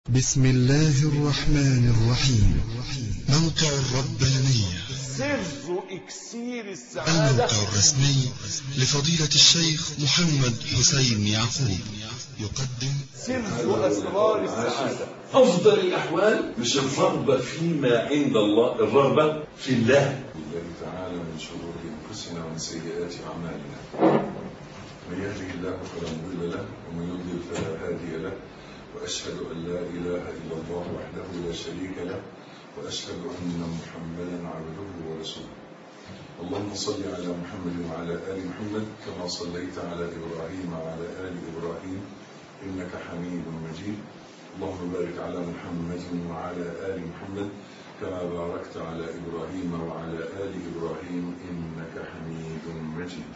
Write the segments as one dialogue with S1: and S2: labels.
S1: بسم الله الرحمن الرحيم. موقع الربانية،
S2: سر إكسير السعادة،
S1: الموقع الرسمي لفضيلة الشيخ محمد حسين يعقوب، يقدم
S2: سر أسرار السعادة.
S3: أفضل الأحوال مش الرغبة فيما عند الله، الرغبة في الله.
S4: الله تعالى من شرور أنفسنا ومن سيئات أعمالنا، من يهده الله فلا مضل له ومن يضلل فلا هادي له، وأشهد أن لا إله إلا الله وحده لا شريك له، وأشهد أن محمدا عبده ورسوله. اللهم صل على محمد وعلى آل محمد كما صليت على إبراهيم وعلى آل إبراهيم إنك حميد مجيد. اللهم بارك على محمد وعلى آل محمد كما باركت على إبراهيم وعلى آل إبراهيم إنك حميد مجيد.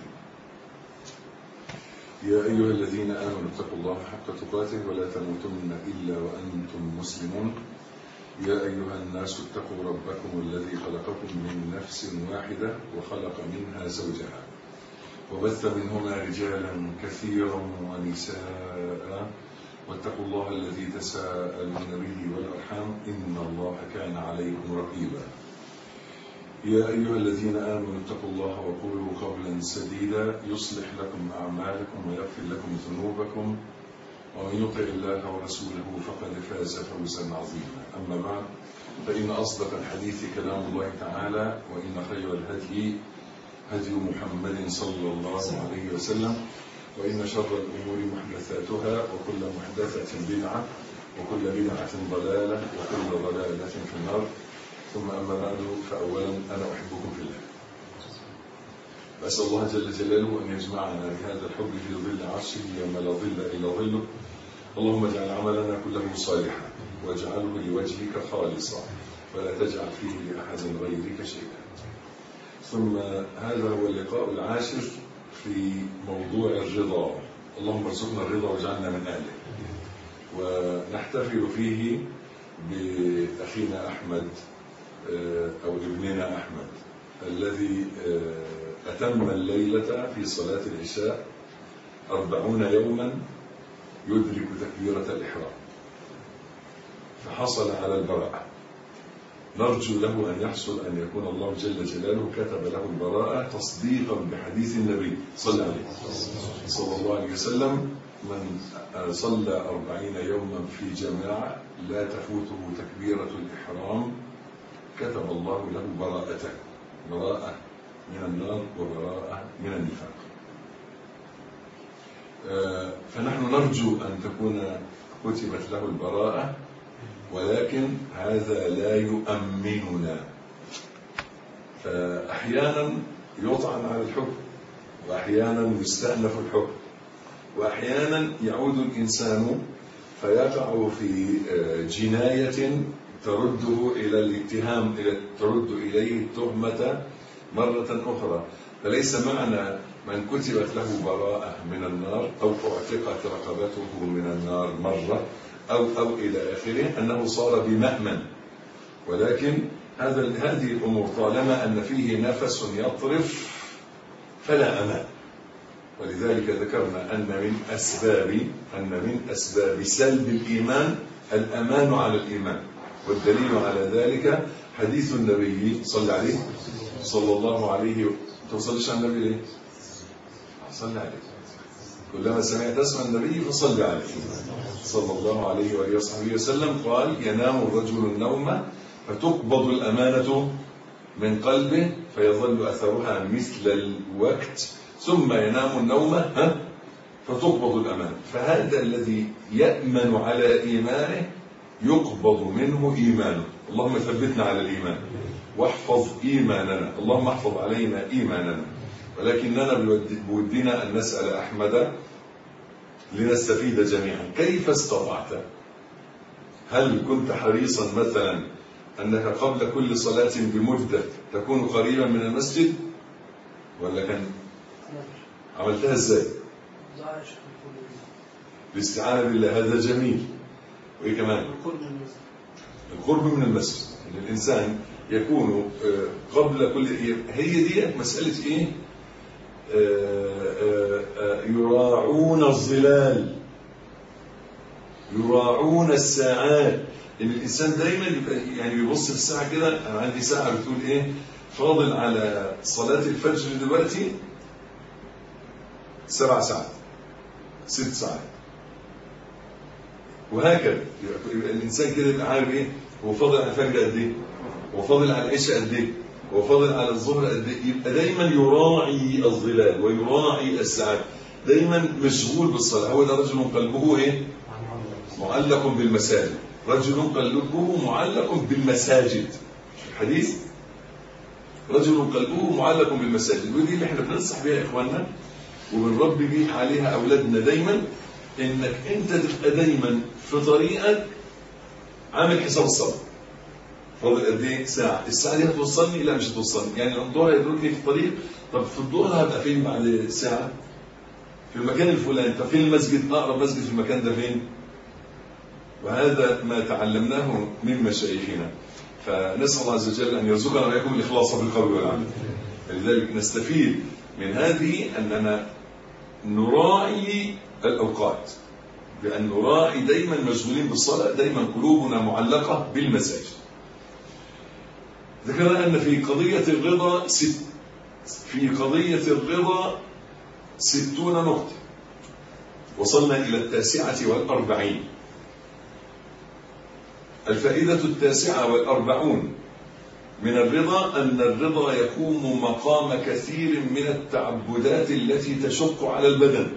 S4: يا أيها الذين آمنوا اتقوا الله حق تقاته ولا تموتن إلا وأنتم مسلمون. يا أيها الناس اتقوا ربكم الذي خلقكم من نفس واحدة وخلق منها زوجها وبث منهما رجالا كثيرا ونساء، واتقوا الله الذي تساءلون به والأرحام إن الله كان عليكم رقيبا. يا أيها الذين آمنوا اتقوا الله وقولوا قولا سديدا يصلح لكم أعمالكم ويغفر لكم ذنوبكم، ومن يطع الله ورسوله فقد فاز فوزا عظيما. أما بعد، فإن أصدق الحديث كلام الله تعالى، وإن خير الهدي هدي محمد صلى الله عليه وسلم، وإن شر الأمور محدثاتها، وكل محدثة بدعة، وكل بدعة ضلالة، وكل ضلالة في النار. ثم أما بعد، فأولا أنا أحبكم في الله، أسأل الله جل جلاله أن يجمعنا بهذا الحب في ظل عرشه يوم لا ظل إلا ظله. اللهم اجعل عملنا كله صالحا واجعله لوجهك خالصا ولا تجعل فيه لأحد غيرك شيئا. ثم هذا هو اللقاء العاشر في موضوع الرضا. اللهم ارزقنا الرضا واجعلنا من أهله. ونحتفل فيه بأخينا أحمد أو ابننا أحمد الذي أتم الليلة في صلاة العشاء 40 يوما يدرك تكبيرة الإحرام، فحصل على البراءة. نرجو له أن يحصل، أن يكون الله جل جلاله كتب له البراءة تصديقا بحديث النبي صلى الله عليه وسلم: من صلى 40 يوما في جماعة لا تفوته تكبيرة الإحرام كتب الله له براءة من النار وبراءة من النفاق. فنحن نرجو أن تكون كتبت له البراءة، ولكن هذا لا يؤمننا. فأحيانا يطعن على الحكم، وأحيانا يستأنف الحكم، وأحيانا يعود الإنسان فيقع في جناية ترده إلى الاتهام، ترد إليه التهمة مرة أخرى. فليس معنى من كتبت له براءة من النار أو اعتقت رقبته من النار مرة أو إلى آخره أنه صار بمأمن، ولكن هذه الأمور طالما أن فيه نفس يطرف فلا أمان. ولذلك ذكرنا أن من أسباب سلب الإيمان الأمان على الإيمان، والدليل على ذلك حديث النبي صلى الله عليه. توصلش على النبي ليه؟ صلى عليه. كلما سمعت اسم النبي فصل عليه صلى الله عليه وآله وصحبه وسلم. قال: ينام الرجل النوم فتقبض الأمانة من قلبه فيظل أثرها مثل الوقت، ثم ينام النوم فتقبض الأمانة. فهذا الذي يأمن على إيمانه يقبض منه إيمانه. اللهم ثبتنا على الإيمان واحفظ إيماننا، اللهم احفظ علينا إيماننا. ولكننا بودنا أن نسأل أحمد لنستفيد جميعا: كيف استطعت؟ هل كنت حريصا مثلا أنك قبل كل صلاة بمدة تكون قريبا من المسجد، ولا كان عملتها ازاي؟ الاستعانة بالله، هذا جميل. وإيه كمان؟ القرب من المسجد. إن الإنسان يكون قبل كل، هي دي مسألة إيه؟ يراعون الظلال. يراعون الساعات. ان الانسان دايما يبقى يعني بيبص في الساعه كده، انا عندي ساعه بتقول ايه، فاضل على صلاه الفجر دلوقتي 7 ساعات 6 ساعات، وهكذا. يبقى الانسان كده يبقى عارف ايه هو فاضل على الفجر قد ايه، هو فاضل على العشاء قد ايه، هو فاضل على الظهر قد ايه. يبقى دايما يراعي الظلال ويراعي الساعات، دايما مشغول بالصلاه. هو ده رجل قلبه ايه؟ معلق بالمساجد. رجل قلبه معلق بالمساجد. الحديث رجل قلبه معلق بالمساجد. ودي اللي احنا بننصح بيها اخواننا وبنربي بيه عليها اولادنا دايما، انك انت تبقى دايما في طريقك عامل حساب الصلاه. فاضل قد ايه؟ ساعه. الساعه دي هتوصلني؟ لا مش هتوصلني. يعني الظهر هيدركني في الطريق، طب في الظهر هبقى فين بعد ساعه؟ في المكان الفلاني. طب فين المسجد؟ اقرب مسجد في المكان ده فين؟ وهذا ما تعلمناه من مشايخنا. فنسال الله عز وجل ان يرزقنا واياكم الاخلاص في القول والعمل. لذلك نستفيد من هذه اننا نراعي الاوقات، بان نراعي دايما مشغولين بالصلاه، دايما قلوبنا معلقه بالمساجد. ذكرنا ان في قضيه الرضا 60 نقطه، وصلنا الى 49. الفائدة 49 من الرضا أن الرضا يقوم مقام كثير من التعبدات التي تشق على البدن،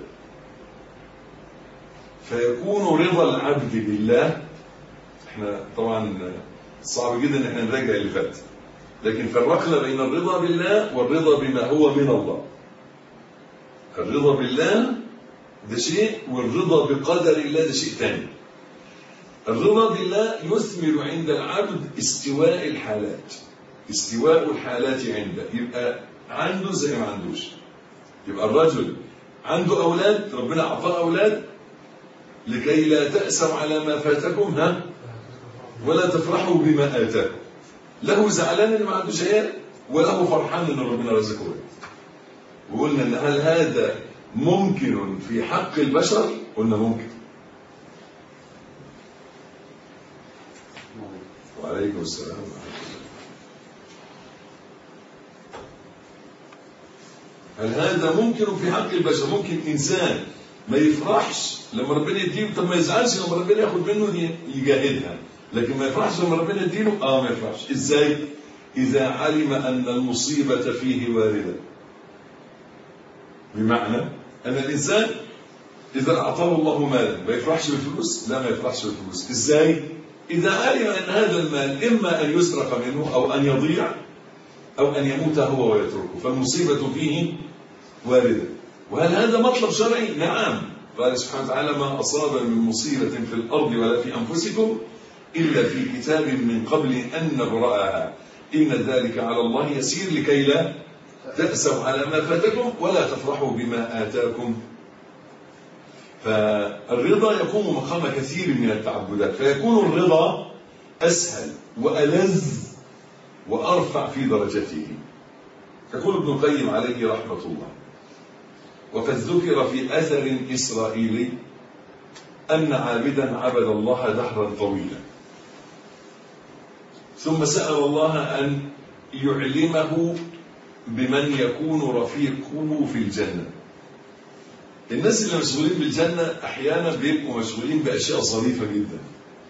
S4: فيكون رضا العبد بالله. احنا طبعا صعب جدا ان احنا نراجع اللي فات، لكن فرقنا بين الرضا بالله والرضا بما هو من الله. الرضا بالله ده شيء، والرضا بقدر الله ده شيء ثاني. الرضا بالله يثمر عند العبد استواء الحالات. استواء الحالات عنده، يبقى عنده زي ما عندوش. يبقى الرجل عنده أولاد، ربنا أعطاه أولاد، لكي لا تأسوا على ما فاتكم ولا تفرحوا بما آتاكم. له زعلان ان ما عندوش عيال، وله فرحان ان ربنا رزقه ولد. وقلنا ان هل هذا ممكن في حق البشر؟ قلنا ممكن. وعليكم السلام ورحمة الله. هل هذا ممكن في حق البشر؟ ممكن إنسان ما يفرحش لما ربنا يديله، طب ما يزعلش لما ربنا ياخد منه يجاهدها، لكن ما يفرحش لما ربنا يديله ما يفرحش. ازاي؟ إذا علم أن المصيبة فيه واردة. بمعنى أن الإنسان إذا أعطاه الله مالا ما يفرحش بالفلوس؟ لا، ما يفرحش بالفلوس. ازاي؟ إذا علم أن هذا المال إما أن يسرق منه أو أن يضيع أو أن يموت هو ويتركه، فالمصيبة فيه واردة. وهل هذا مطلب شرعي؟ نعم. قال سبحانه وتعالى: ما أصاب من مصيبة في الأرض ولا في أنفسكم إلا في كتاب من قبل أن نبرأها إن ذلك على الله يسير لكي لا تأسوا على ما فاتكم ولا تفرحوا بما آتاكم. فالرضا يقوم مقام كثير من التعبدات، فيكون الرضا أسهل وألذ وأرفع في درجته. يقول ابن القيم عليه رحمة الله: وقد ذكر في أثر إسرائيلي أن عابدا عبد الله دهرا طويلا، ثم سأل الله أن يعلمه بمن يكون رفيقه في الجنة. الناس اللي مشغولين بالجنة أحيانا بيبقوا مشغولين بأشياء ظريفة جدا.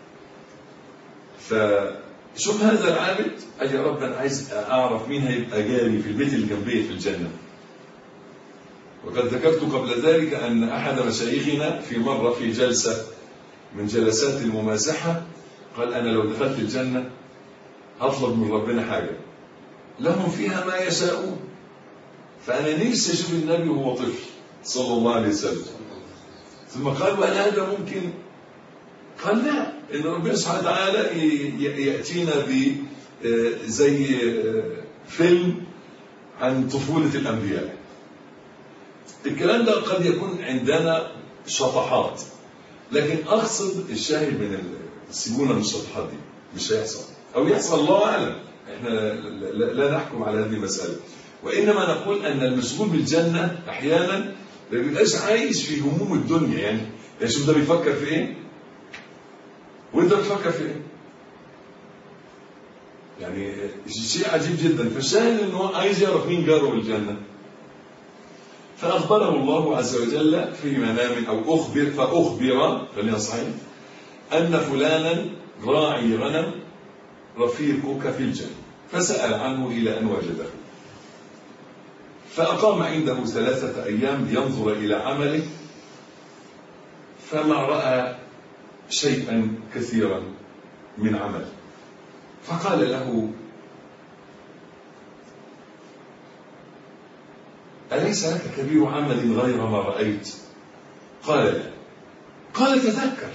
S4: فشوف هذا العابد قال: يا رب أنا عايز أعرف مين هيبقى جاري في البيت اللي جنبي في الجنة. وقد ذكرت قبل ذلك أن أحد مشايخنا في مرة في جلسة من جلسات الممازحة قال: أنا لو دخلت الجنة أطلب من ربنا حاجة لهم فيها ما يشاءون، فأنا نفسي أشوف النبي وهو طفل صلى الله عليه وسلم. ثم قال: وهل هذا ممكن؟ قال: لا، إن ربنا سبحانه وتعالى يأتينا زي فيلم عن طفولة الأنبياء. الكلام ده قد يكون عندنا شطحات، لكن أقصد الشاهد من سيبونا من الشطحات دي، مش هيحصل أو يحصل الله أعلم. إحنا لا نحكم على هذه المسألة، وإنما نقول أن المشغول بالجنة أحيانا ما بيبقاش عايش في هموم الدنيا. يعني شوف ده بيفكر في إيه؟ وانت بتفكر في ايه؟ يعني شيء عجيب جدا. فالشاهد انه عايز يعرف مين جاره الجنه. فاخبره الله عز وجل في منام او فاخبر خلينا صحيح ان فلانا راعي غنم رفيقك في الجنه، فسال عنه الى ان وجده، فاقام عنده 3 أيام لينظر الى عمله، فما راى شيئا كثيرا من عمله، فقال له: أليس لك كبير عمل غير ما رأيت؟ قال: لا. قال: تذكر،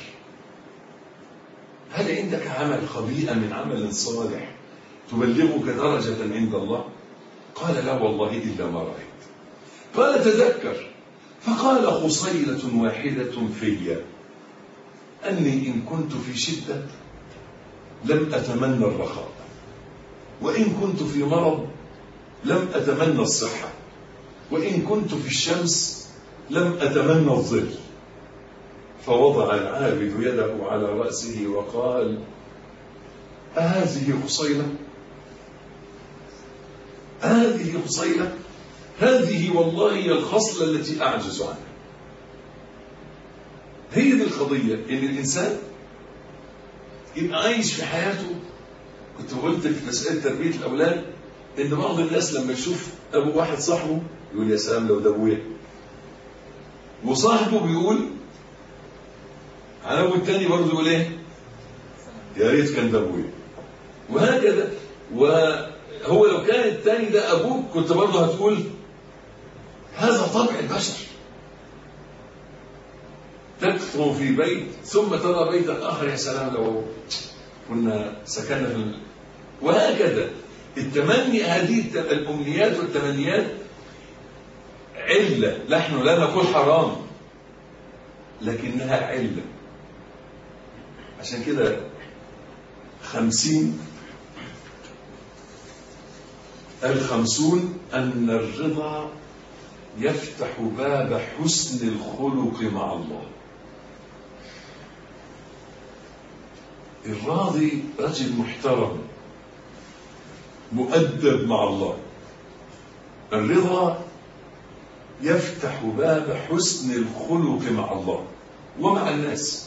S4: هل عندك عمل خبيئة من عمل صالح تبلغك درجة عند الله؟ قال: لا والله إلا ما رأيت. قال: تذكر. فقال: خصيلة واحدة في أني إن كنت في شدة لم أتمنى الرخاء، وإن كنت في مرض لم أتمنى الصحة، وإن كنت في الشمس لم أتمنى الظل. فوضع العابد يده على رأسه وقال: أهذه خصيلة؟ هذه خصيلة؟ هذه والله هي الخصلة التي أعجز عنها. هي دي القضية، إن الإنسان يبقى عايش في حياته. كنت قلت في مسألة تربية الأولاد إن بعض الناس لما يشوف أبو واحد صاحبه يقول: يا سلام لو ده أبويا، وصاحبه بيقول عن أبو التاني برضه يقول إيه؟ يا ريت كان ده أبويا، وهكذا. وهو لو كان التاني ده أبوك كنت برضه هتقول هذا طبع البشر. تكثر في بيت ثم ترى بيتا آخر، يا سلام لو كنا سكننا في وهكذا. التمني، هذه الأمنيات والتمنيات علة. نحن لا نقول حرام، لكنها علة. عشان كده 50 أن الرضا يفتح باب حسن الخلق مع الله. الراضي رجل محترم مؤدب مع الله. الرضا يفتح باب حسن الخلق مع الله ومع الناس.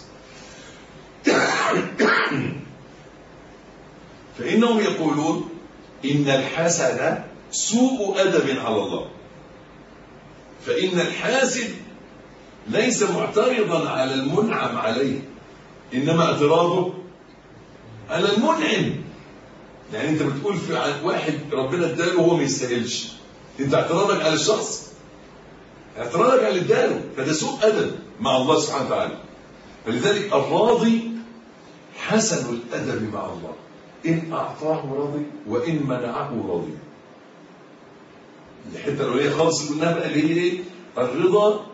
S4: فإنهم يقولون إن الحسد سوء أدب على الله، فإن الحاسد ليس معترضا على المنعم عليه، إنما اعتراضه على المنعم. يعني أنت بتقول في واحد ربنا اداله وهو ما يستاهلش، أنت اعتراضك على الشخص، اعتراضك على اللي اداله، فده سوء أدب مع الله سبحانه وتعالى. فلذلك الراضي حسن الأدب مع الله، إن أعطاه رضي وإن منعه رضي. الحتة الأولية خالص قلناها بقى اللي هي إيه؟ الرضا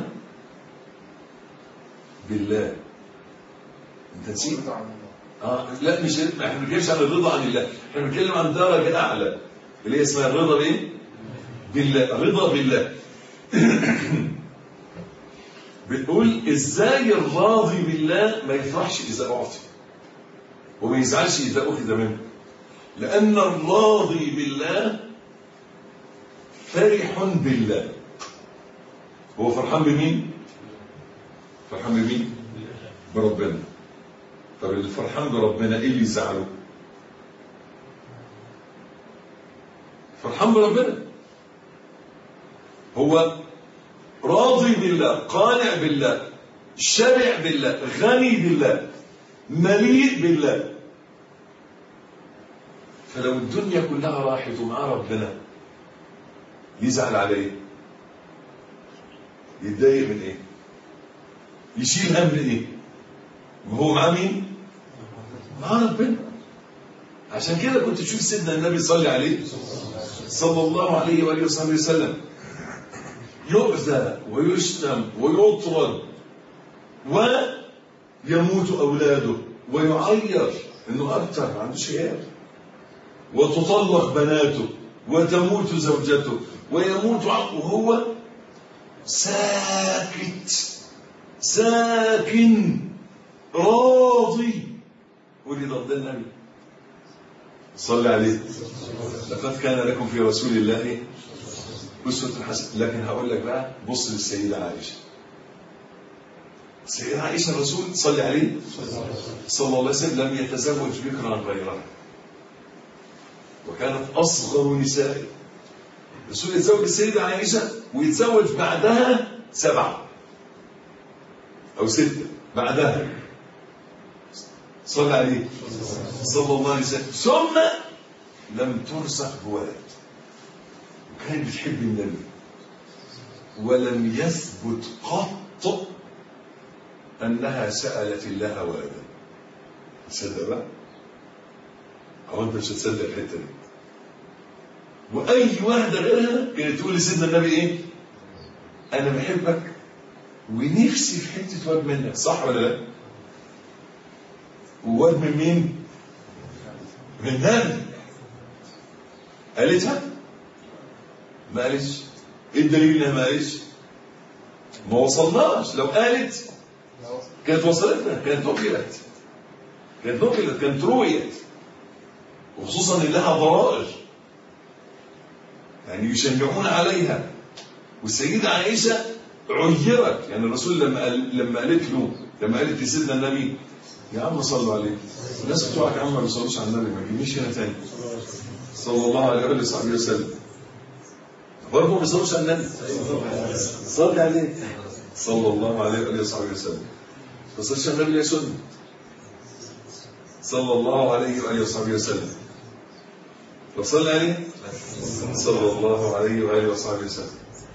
S4: بالله. أنت نسيت؟ لا، مش احنا ما بنتكلمش عن الرضا عن الله، احنا بنتكلم عن درجة أعلى اللي هي اسمها الرضا بإيه؟ بالله. الرضا بالله. بتقول إزاي الراضي بالله ما يفرحش إذا أعطي وما يزعلش إذا أخذ منه؟ لأن الراضي بالله فرح بالله. هو فرحان بمين؟ فرحان بمين؟ بربنا. طب الفرحان بربنا إيه اللي يزعله؟ فرحان بربنا. هو راضي بالله، قانع بالله، شبع بالله، غني بالله، مليء بالله. فلو الدنيا كلها راحت ومع ربنا يزعل عليه، يتضايق من ايه؟ يشيل هم من ايه؟ وهو مع مين؟ مع ربنا. عشان كده كنت تشوف سيدنا النبي صلى عليه صلى الله عليه وآله وصحبه وسلم يؤذى ويشتم ويطرد ويموت أولاده ويعير إنه أكتر ما عندوش عيال، وتطلق بناته وتموت زوجته ويموت وهو ساكت ساكن
S3: راضي. قولي ضد النبي صلى عليه. لقد كان لكم في رسول الله أسوة حسنة. لكن هقول لك بقى، بص للسيدة عائشة. السيدة عائشة الرسول صلى عليه صلى الله عليه وسلم لم يتزوج بكرا غيرها، وكانت أصغر نسائه. الرسول يتزوج السيدة عائشة ويتزوج بعدها 7 أو 6 بعدها، صلى عليه صلى الله عليه وسلم. ثم لم ترزق بولد، وكانت بتحب النبي، ولم يثبت قط أنها سألت الله ولدا. تصدق بقى؟ أو أنت مش هتصدق الحتة دي. وأي واحدة غيرها كانت تقول لسيدنا النبي إيه؟ أنا بحبك ونفسي في حتة واد منك، صح ولا لا؟ وواد من مين؟ من النبي. قالتها؟ ما قالتش. إيه الدليل إنها ما قالتش؟ ما وصلناش. لو قالت كانت وصلتنا، كانت نقلت، كانت رويت، وخصوصا ان لها ضرائر يعني يشنعون عليها. والسيدة عائشة عيرت، يعني الرسول لما قالت لسيدنا النبي يا عم صلوا عليه، الناس بتوعك يا عم ما بيصلوش على النبي، ما تجيبنيش هنا تاني صلى الله عليه وسلم. برضه ما بيصلوش على النبي، صلي عليه صلى الله عليه وسلم. ما صلش على النبي، لا سنة صلى الله عليه وآله وصحبه وسلم. وصلى عليه صلى الله عليه وآله وصحبه وسلم.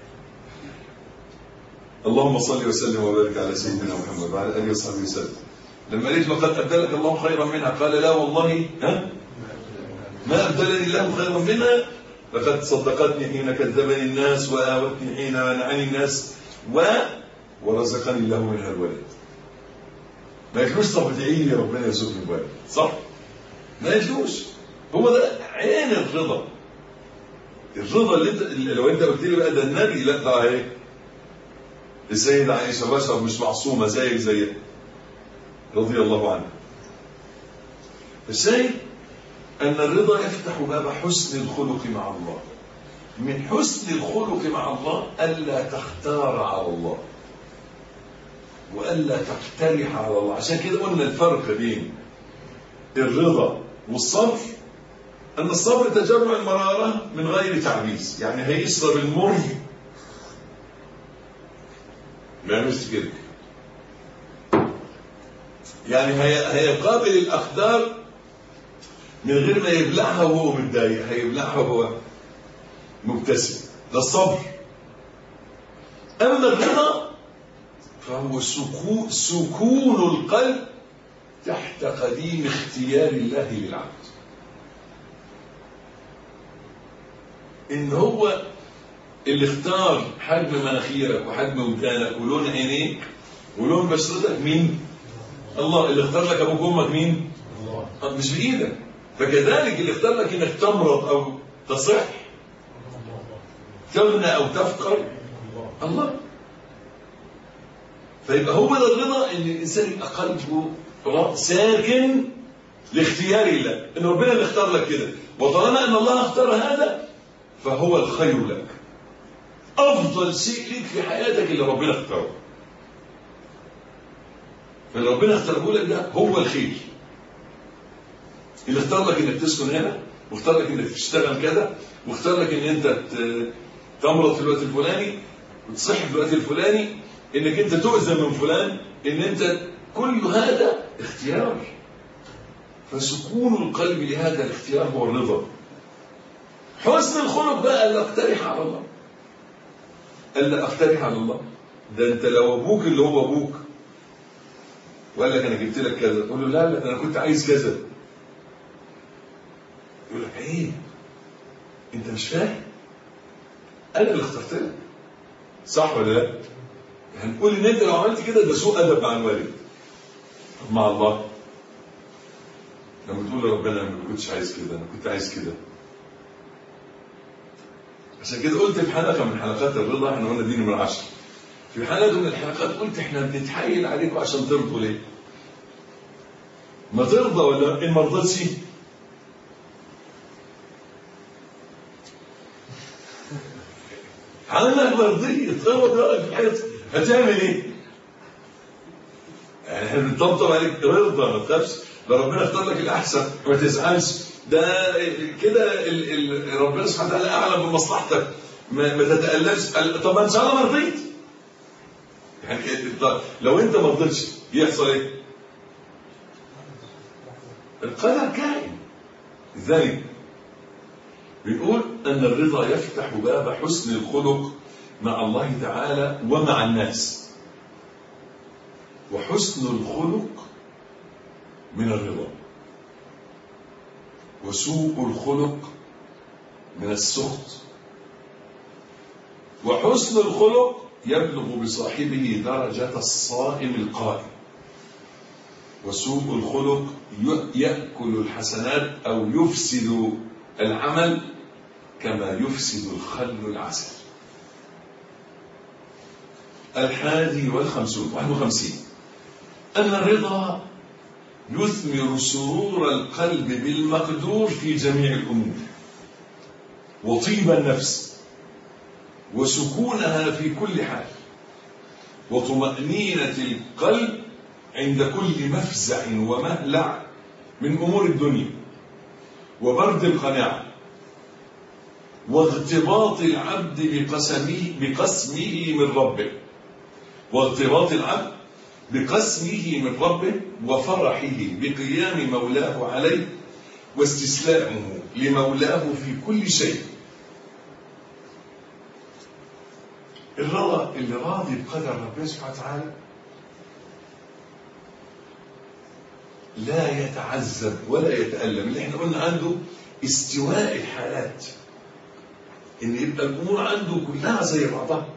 S3: اللهم صل وسلم وبارك على سيدنا محمد وعلى آله وصحبه وسلم. لما قالت له قد أبدلك الله خيرا منها، قال لا والله ما أبدلني الله خيرا منها، لقد صدقتني حين كذبني الناس، وآوتني حين منعني الناس، ورزقني الله منها الولد. ما يقولوش طب ادعي لي ربنا يرزقني الولد، صح؟ ما يقولوش. هو ده عين الرضا. الرضا اللي لو انت قلت لي بقى ده النبي، لا ده اهي السيدة عائشة بشر مش معصومة زيك رضي الله عنها. الشيء أن الرضا يفتح باب حسن الخلق مع الله. من حسن الخلق مع الله ألا تختار على الله وألا تقترح على الله. عشان كده قلنا الفرق بين الرضا والصبر أن الصبر تجرع المرارة من غير تعبيس، يعني هيشرب المر ما يعملش كده، يعني هيقابل الأقدار من غير ما يبلعها وهو متضايق، هيبلعها وهو مبتسم. ده الصبر. أما الرضا فهو سكون القلب تحت قديم اختيار الله للعبد. إن هو اللي اختار حجم مناخيرك وحجم ودانك ولون عينيك ولون بشرتك. مين؟ الله. اللي اختار لك أبوك وأمك مين؟ الله. مش بإيدك. فكذلك اللي اختار لك إنك تمرض أو تصح، تغنى أو تفقر، الله. فيبقى هو ده الرضا، ان الانسان يبقى قلبه ساكن لاختيار الله، ان ربنا اللي اختار لك كده، وطالما ان الله اختار هذا فهو الخير لك. افضل شيء ليك في حياتك اللي ربنا اختاره، فاللي ربنا اختاره لك ده هو الخير. اللي اختار لك انك تسكن هنا، واختار لك انك تشتغل كذا، واختار لك ان انت تمرض في الوقت الفلاني وتصح في الوقت الفلاني، انك انت تؤذى من فلان، ان انت كل هذا اختيار. فسكون القلب لهذا الاختيار هو الرضا. حسن الخلق بقى الا اقترح على الله، الا اقترح على الله. ده انت لو ابوك اللي هو ابوك وقال لك انا جبت لك كذا، تقول له لا انا كنت عايز كذا، يقول لك ايه انت مش فاهم، انا اللي اخترت لك، صح ولا لا؟ هنقول ان انت لو عملت كده ده سوء ادب مع الوالد. مع الله لما تقول لربنا انا ما كنتش عايز كده، انا كنت عايز كده. عشان كده قلت في حلقه من حلقات الرضا، احنا قلنا دي نمره 10، في حلقه من الحلقات قلت احنا بنتحايل عليكم عشان ترضوا ليه؟
S4: ما ترضى ولا إن ما رضيتش حالك مرضية تغلط بقى في الحياة هتعمل ايه؟ يعني احنا بنطبطب عليك رضا ما تخافش، ده ربنا اختار لك الاحسن ما تزعلش، ده كده ربنا سبحانه وتعالى اعلم بمصلحتك ما تتألمش. طب ان شاء الله ما رضيت، يعني لو انت ما رضيتش يحصل ايه؟ القدر كائن. لذلك بيقول أن الرضا يفتح باب حسن الخلق مع الله تعالى ومع الناس، وحسن الخلق من الرضا، وسوء الخلق من السخط. وحسن الخلق يبلغ بصاحبه درجة الصائم القائم، وسوء الخلق يأكل الحسنات أو يفسد العمل كما يفسد الخل العسل. 51 أن الرضا يثمر سرور القلب بالمقدور في جميع الأمور، وطيب النفس، وسكونها في كل حال، وطمأنينة القلب عند كل مفزع ومهلع من أمور الدنيا، وبرد القناعة، واغتباط العبد بقسمه من ربه، واغتباط العبد بقسمه من ربه، وفرحه بقيام مولاه عليه، واستسلامه لمولاه في كل شيء. الرضا اللي راضي بقدر ربنا سبحانه وتعالى لا يتعذب ولا يتألم، اللي احنا قلنا عنده استواء الحالات، ان يبقى الامور عنده كلها زي بعضها،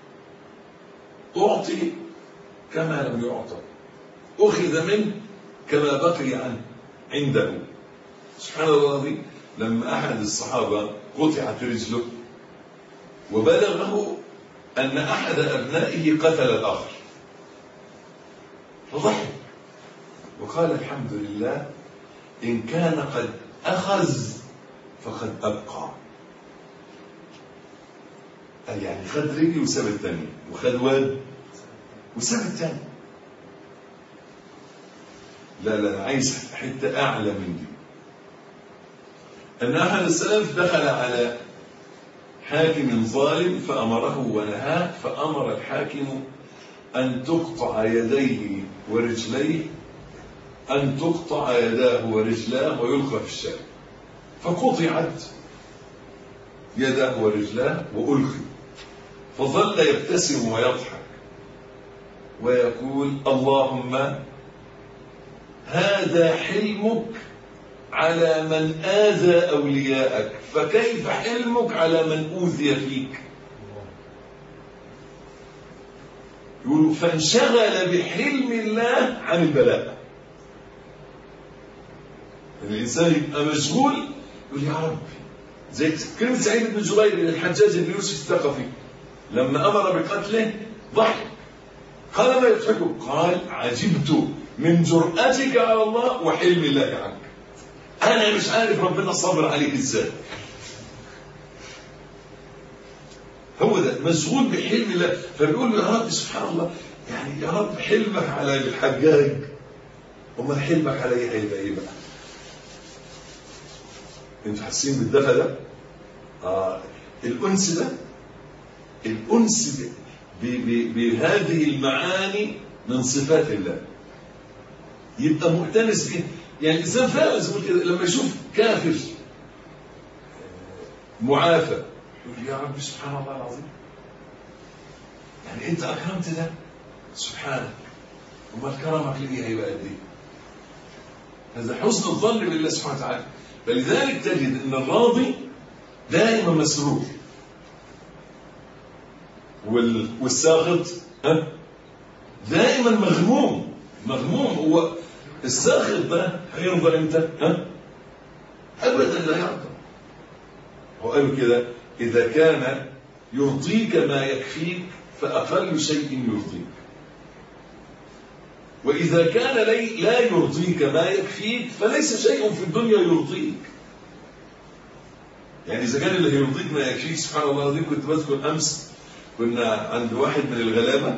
S4: اعطي كما لم يعطى، اخذ منه كما بقي عنه عنده. سبحان الله العظيم، لما احد الصحابه قطعت رجله وبلغه ان احد ابنائه قتل الاخر، فضحك وقال الحمد لله ان كان قد اخذ فقد ابقى. قال يعني خد رجلي وساب الثانيه، وخد واد وساب الثانيه. لا انا عايز حته اعلى من دي. ان احد السلف دخل على حاكم ظالم فامره ونهاه، فامر الحاكم ان تقطع يديه ورجليه، ان تقطع يداه ورجلاه ويلقى في الشارع. فقطعت يداه ورجلاه وألقي، فظل يبتسم ويضحك ويقول اللهم هذا حلمك على من آذى أولياءك، فكيف حلمك على من أوذي فيك؟ يقول فانشغل بحلم الله عن البلاء. الإنسان يبقى مشغول يقول يا رب، زي كلمة سعيد بن جبير للحجاج بن يوسف الثقفي لما أمر بقتله ضحك، قال ما يضحكك؟ قال عجبت من جرأتك على الله وحلم الله عنك، أنا مش عارف ربنا صبر عليك إزاي. هو ده مشغول بحلم الله، فبيقول له يا رب سبحان الله، يعني يا رب حلمك على الحجاج، وما حلمك علي هيبقى ايه بقى؟ انتوا حاسين بالدفى ده؟ الأنس ده، الأنس بهذه المعاني من صفات الله، يبقى مؤتنس بيه. يعني الإنسان فعلا زي كده لما يشوف كافر معافى يقول يا رب سبحان الله العظيم، يعني أنت أكرمت ده سبحانك، وما كرمك لي هيبقى قد إيه؟ هذا حسن الظن بالله سبحانه وتعالى. فلذلك تجد أن الراضي دائما مسرور، والساخط دائما مغموم. هو الساخط ده هيرضى امتى؟ ابدا لا يرضى. هو قالوا كده اذا كان يرضيك ما يكفيك فاقل شيء يرضيك.
S3: وإذا كان لا يرضيك ما يكفيك فليس شيء في الدنيا يرضيك. يعني إذا كان اللي يرضيك ما يكفيك، سبحان الله العظيم. كنت بذكر أمس كنا عند واحد من الغلابة،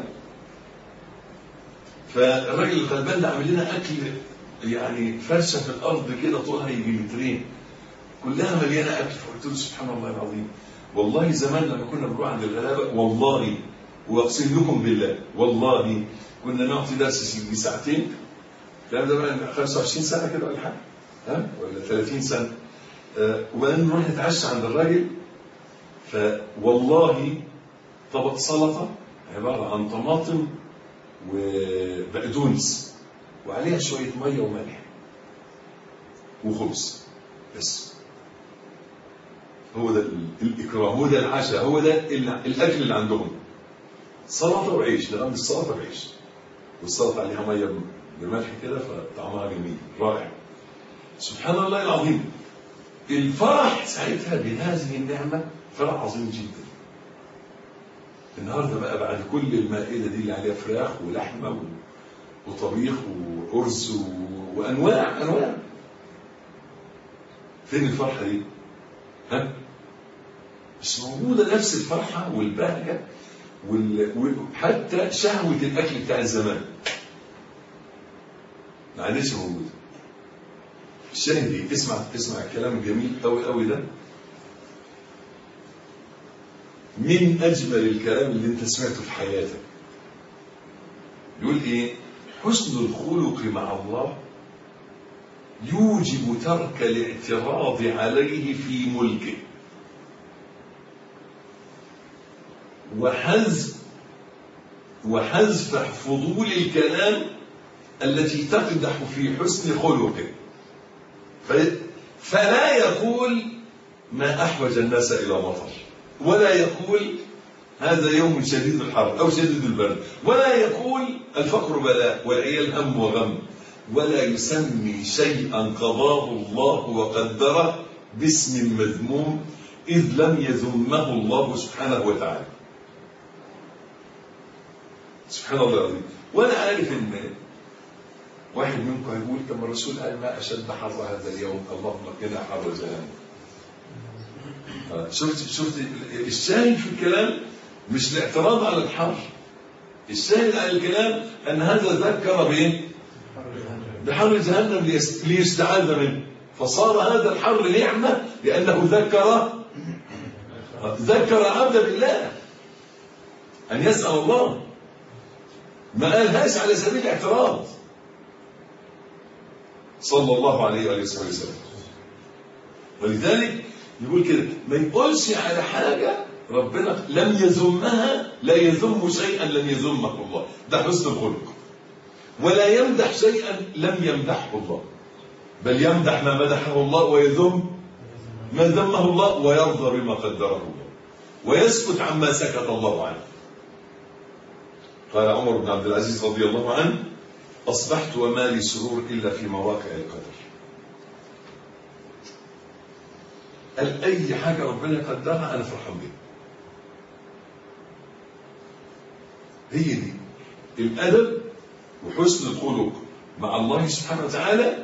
S3: فالراجل الغلبان ده عامل لنا أكل يعني فرشة في الأرض كده طولها يجي مترين كلها مليانة أكل. فقلت له سبحان الله العظيم، والله زمان لما كنا بنروح عند الغلابة والله وأقسم لكم بالله والله كنا نعطي درس في ساعتين. الكلام ده بقى 25 سنة كده ولا حاجة، ولا 30 سنة. وبعدين نروح نتعشى عند الراجل، فوالله طبق سلطة عبارة عن طماطم وبقدونس وعليها شوية مية وملح وخبز بس. هو ده الإكرام، هو ده العشاء، هو ده الأكل اللي عندهم. سلطة وعيش، ده السلطة بعيش والسلطة عليها مية بملح كده فطعمها جميل رائع. سبحان الله العظيم. الفرح ساعتها بهذه النعمة فرح عظيم جدا. النهارده بقى بعد كل المائدة دي اللي عليها فراخ ولحمة وطبيخ وأرز وأنواع، فين الفرحة دي؟ مش موجودة نفس الفرحة والبهجة وحتى شهوة الأكل بتاع الزمان ما عادش موجودة. الشاهد دي اسمع الكلام الجميل قوي قوي ده، من أجمل الكلام اللي انت سمعته في حياتك. يقول ايه؟ حسن الخلق مع الله يوجب ترك الاعتراض عليه في ملكه وحذف فضول الكلام التي تقدح في حسن خلقه، فلا يقول ما أحوج الناس إلى مطر، ولا يقول هذا يوم شديد الحر أو شديد البرد، ولا يقول الفقر بلاء والعيال هم وغم، ولا يسمي شيئا قضاه الله وقدره باسم مذموم إذ لم يذمه الله سبحانه وتعالى. سبحان الله العظيم. وأنا عارف إن واحد منكم هيقول طب الرسول قال ما أشد حر هذا اليوم، اللهم قنا حر جهنم. شفت الشاهد في الكلام مش الاعتراض على الحر، الشاهد على الكلام أن هذا ذكر بإيه؟ بحر جهنم ليستعاذ منه، فصار هذا الحر نعمة لأنه ذكر عبد بالله أن يسأل الله، ما قالهاش على سبيل الاعتراض صلى الله عليه وآله وسلم. ولذلك يقول كده ما يقولش على حاجة ربنا لم يذمها، لا يذم شيئا لم يذمه الله، ده حسن الخلق. ولا يمدح شيئا لم يمدحه الله، بل يمدح ما مدحه الله ويذم ما ذمه الله ويرضى بما قدره الله ويسكت عما سكت الله عنه. قال عمر بن عبد العزيز رضي الله عنه أصبحت وما لي سرور إلا في مواقع القدر. قال أي حاجة ربنا قدرها أنا فرحان بها. هي دي الأدب وحسن الخلق مع الله سبحانه وتعالى،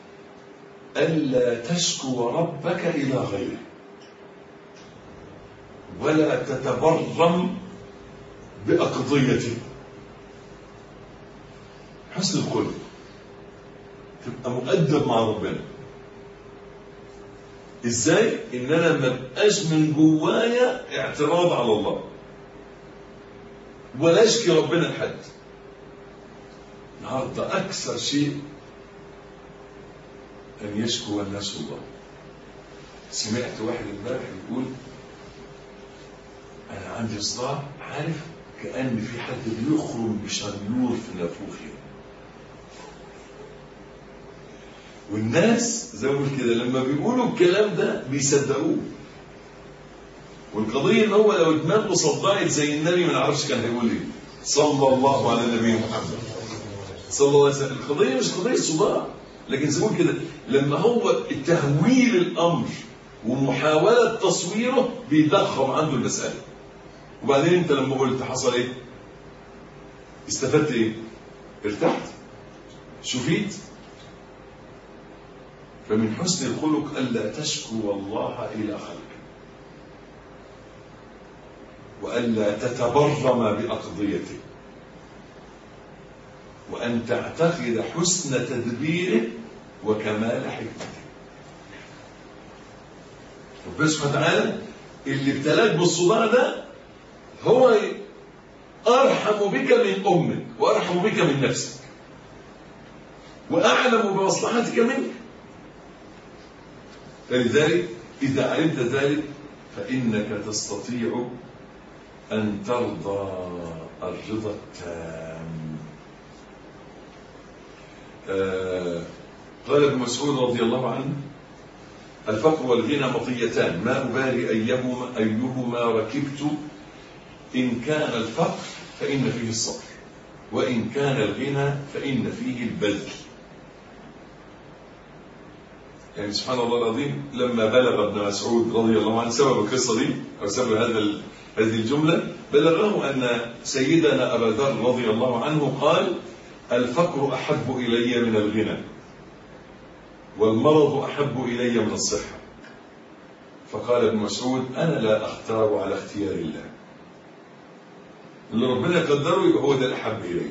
S3: ألا تشكو ربك إلى غيره ولا تتبرم بأقضيته. حسن الخلق تبقى مؤدب مع ربنا. ازاي؟ ان انا ما بقاش من جوايا اعتراض على الله ولا اشكي ربنا لحد. النهارده اكثر شيء ان يشكو الناس الله. سمعت واحد امبارح يقول انا عندي صداع، عارف كأن في حد بيخرم بشنيور في نافوخي، والناس زي ما كده لما بيقولوا الكلام ده بيصدقوه. والقضيه ان هو لو دماغه صدعت زي النبي ما نعرفش كان هيقول ايه صلى الله على النبي محمد صلى الله عليه وسلم. القضيه مش قضيه صداع، لكن زي ما كده لما هو تهويل الامر ومحاوله تصويره بيضخم عنده المساله. وبعدين انت لما قلت حصل ايه؟ استفدت ايه؟ ارتحت.
S4: شفيت؟ فمن حسن الخلق ألا تشكو الله إلى خلقه، وألا تتبرم بأقضيته، وأن تعتقد حسن تدبيره وكمال حكمته. ربنا سبحانه وتعالى اللي ابتلاك بالصداع ده هو أرحم بك من أمك، وأرحم بك من نفسك، وأعلم بمصلحتك منك. فلذلك إذا علمت ذلك فإنك تستطيع أن ترضى الرضا التام. قال ابن مسعود رضي الله عنه: الفقر والغنى مطيتان ما أبالي أيهما ركبت، إن كان الفقر فإن فيه الصبر، وإن كان الغنى فإن فيه البذل. يعني سبحان الله العظيم، لما بلغ ابن مسعود رضي الله عنه سبب القصة دي أو سبب هذه الجملة، بلغه أن سيدنا أبا ذر رضي الله عنه قال: الفقر أحب إلي من الغنى، والمرض أحب إلي من الصحة. فقال ابن مسعود: أنا لا أختار على اختيار الله، اللي ربنا يقدره يبقى هو ده الأحب إلي.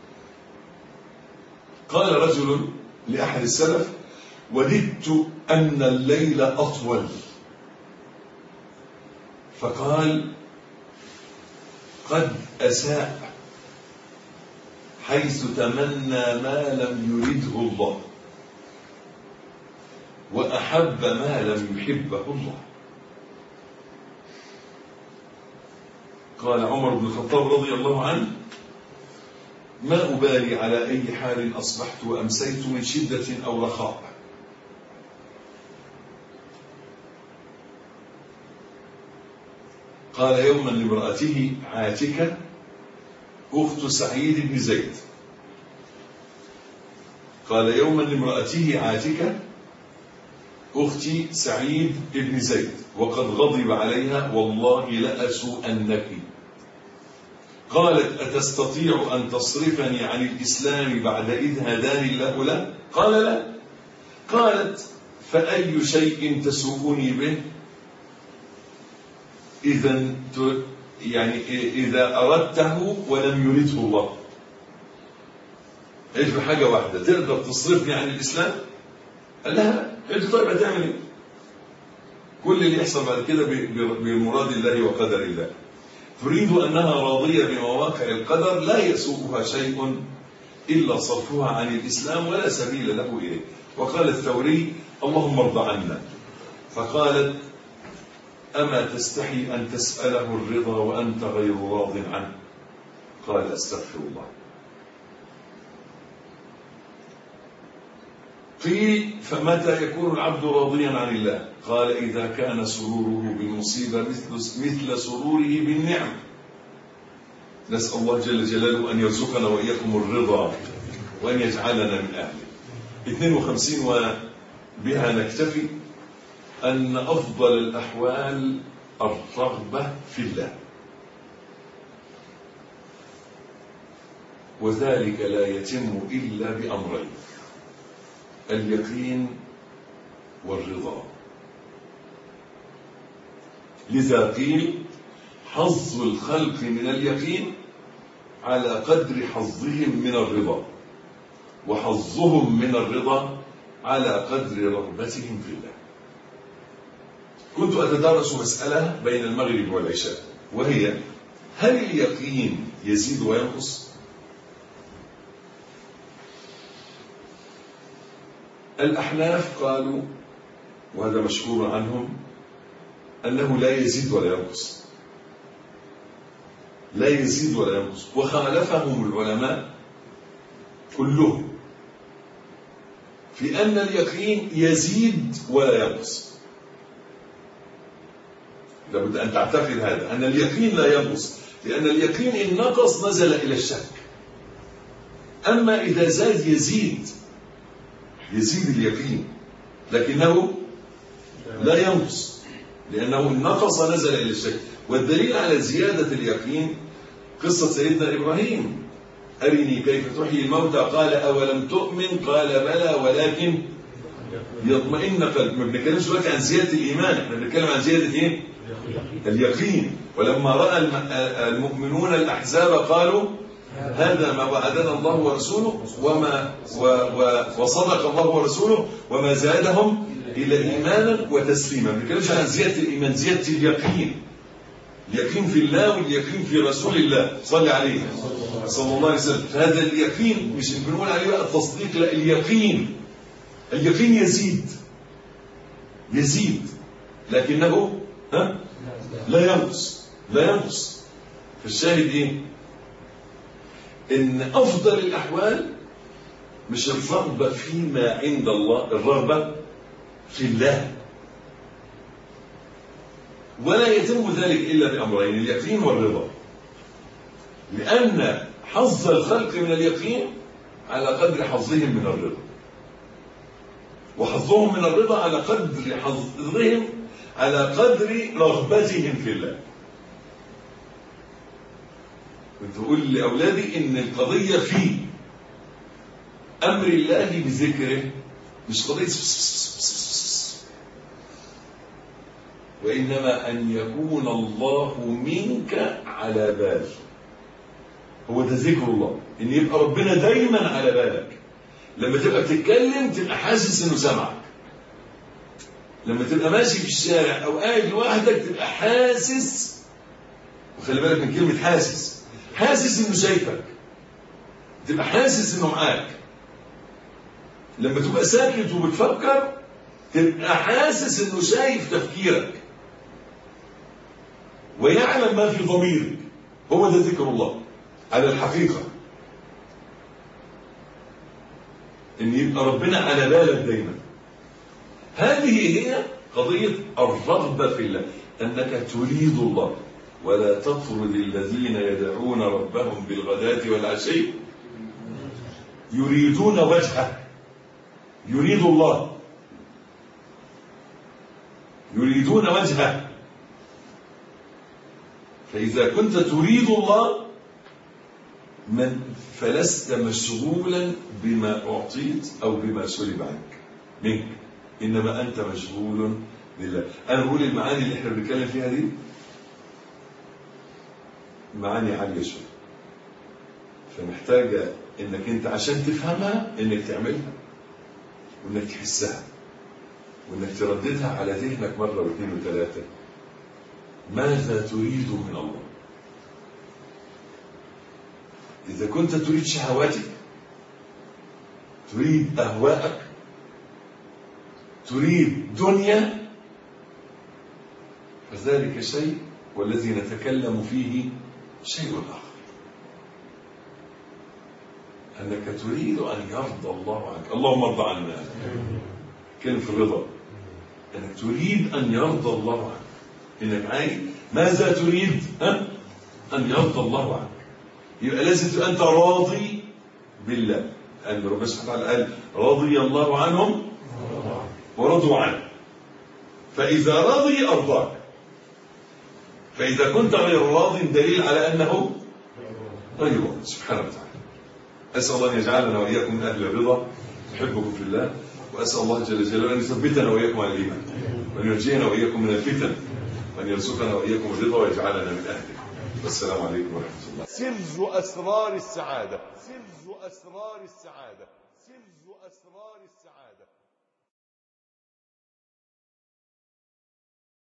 S4: قال رجل لأحد السلف: وددت أن الليل أطول. فقال: قد أساء حيث تمنى ما لم يرده الله، وأحب ما لم يحبه الله. قال عمر بن الخطاب رضي الله عنه: ما أبالي على أي حال أصبحت وأمسيت من شدة أو رخاء. قال يوما لامرأته عاتكة أخت سعيد بن زيد، قال يوما لامرأته عاتكة أختي سعيد بن زيد وقد غضب عليها: والله لأسوءنك. قالت: أتستطيع أن تصرفني عن الإسلام بعد إذ هداني الله له؟ قال: لا. قالت: فأي شيء تسوءني به؟ إذا أردته ولم يرده الله. إيش بحاجة واحدة تقدر تصرفني عن الإسلام؟ قال لها: أنت طيب هتعمل إيه؟ كل اللي يحصل بعد كده بمراد الله وقدر الله. تريد أنها راضية بمواقع القدر لا يسوءها شيء إلا صرفها عن الإسلام ولا سبيل له إليه. وقال الثوري: اللهم ارض عنا. فقالت: أما تستحي أن تسأله الرضا وأنت غير راض عنه؟ قال: أستغفر الله. قيل: فمتى يكون العبد راضيا عن الله؟ قال: إذا كان سروره بالمصيبة مثل سروره بالنعم. نسأل الله جل جلاله أن يرزقنا وإياكم الرضا وأن يجعلنا من أهله. 52 وبها نكتفي. أن أفضل الأحوال الرغبة في الله، وذلك لا يتم إلا بأمرين: اليقين والرضا. لذا قيل: حظ الخلق من اليقين على قدر حظهم من الرضا، وحظهم من الرضا على قدر رغبتهم في الله. كنت أتدارس مسألة بين المغرب والعشاء، وهي: هل اليقين يزيد وينقص؟ الأحناف قالوا، وهذا مشهور عنهم، أنه لا يزيد ولا ينقص، لا يزيد ولا ينقص. وخالفهم العلماء كلهم في أن اليقين يزيد ولا ينقص. لابد أن تعتقد هذا، أن اليقين لا ينقص، لأن اليقين إن نقص نزل إلى الشك. أما إذا زاد يزيد اليقين، لكنه لا ينقص، لأنه إن نقص نزل إلى الشك. والدليل على زيادة اليقين قصة سيدنا إبراهيم
S3: أرني كيف تحيي الموتى قال أولم تؤمن قال بلى ولكن يطمئن قلبي. ما بنتكلمش دلوقتي عن زيادة الإيمان، احنا بنتكلم عن زيادة إيه؟ اليقين. ولما رأى المؤمنون الأحزاب قالوا هذا ما وعدنا الله ورسوله وصدق الله ورسوله وما زادهم إلا إيمانا وتسليما. ما بنتكلمش عن زيادة الإيمان، زيادة اليقين. اليقين في الله واليقين في رسول الله صلى عليه صلى الله عليه وسلم. هذا اليقين مش بنقول عليه بقى التصديق، لا، اليقين يزيد لكنه لا ينقص. فالشاهد ايه؟ ان افضل الاحوال مش الرغبه فيما عند الله، الرغبه في الله. ولا يتم ذلك الا بامرين: اليقين والرضا. لان حظ الخلق من اليقين على قدر حظهم من الرضا، وحظهم من الرضا على قدر حظهم على قدر رغبتهم في الله. كنت أقول لأولادي إن القضية في أمر الله بذكره، مش قضية وإنما أن يكون الله منك على بال. هو ده ذكر الله، إن يبقى ربنا دايما على بالك. لما تبقى بتتكلم تبقى حاسس إنه سمعك. لما تبقى ماشي في الشارع أو قاعد لوحدك تبقى حاسس، وخلي بالك من كلمة حاسس إنه شايفك، تبقى حاسس إنه معاك. لما تبقى ساكت وبتفكر تبقى حاسس إنه شايف تفكيرك ويعلم ما في ضميرك. هو ده ذكر الله على الحقيقة، إن يبقى ربنا على بالك دايما. هذه هي قضية الرغبة في الله، أنك تريد الله. ولا تطرد الذين يدعون ربهم بالغداة والعشي يريدون وجهه. يريد الله، يريدون وجهه. فإذا كنت تريد الله فلست مشغولا بما أعطيت أو بما سلب عنك منك، إنما أنت مشغول بالله. أنا بقول المعاني اللي احنا بنتكلم فيها دي معاني عالية شوية، فمحتاجة إنك أنت عشان تفهمها إنك تعملها وإنك تحسها وإنك ترددها على ذهنك مرة واثنين وثلاثة. ماذا تريد من الله؟ إذا كنت تريد شهواتك، تريد أهواءك، تريد دنيا، فذلك شيء، والذي نتكلم فيه شيء آخر. أنك تريد أن يرضى الله عنك. اللهم ارضى عنا. كلمة في الرضا، أنك تريد أن يرضى الله عنك. إنك عايز ماذا تريد؟ أن يرضى الله عنك. يبقى لازم تبقى أنت راضي بالله. أن ربنا سبحانه وتعالى قال رضي الله عنهم ورضوا عنه. فإذا رضي أرضاك. فإذا كنت غير راض دليل على أنه غير راض سبحانه وتعالى. أسأل الله أن يجعلنا وإياكم من أهل الرضا. أحبكم في الله، وأسأل الله جل جلاله أن يثبتنا وإياكم على الإيمان، وأن ينجينا وإياكم من الفتن، وأن يرزقنا وإياكم الرضا ويجعلنا من أهله. والسلام عليكم ورحمة الله.
S2: سر أسرار السعادة.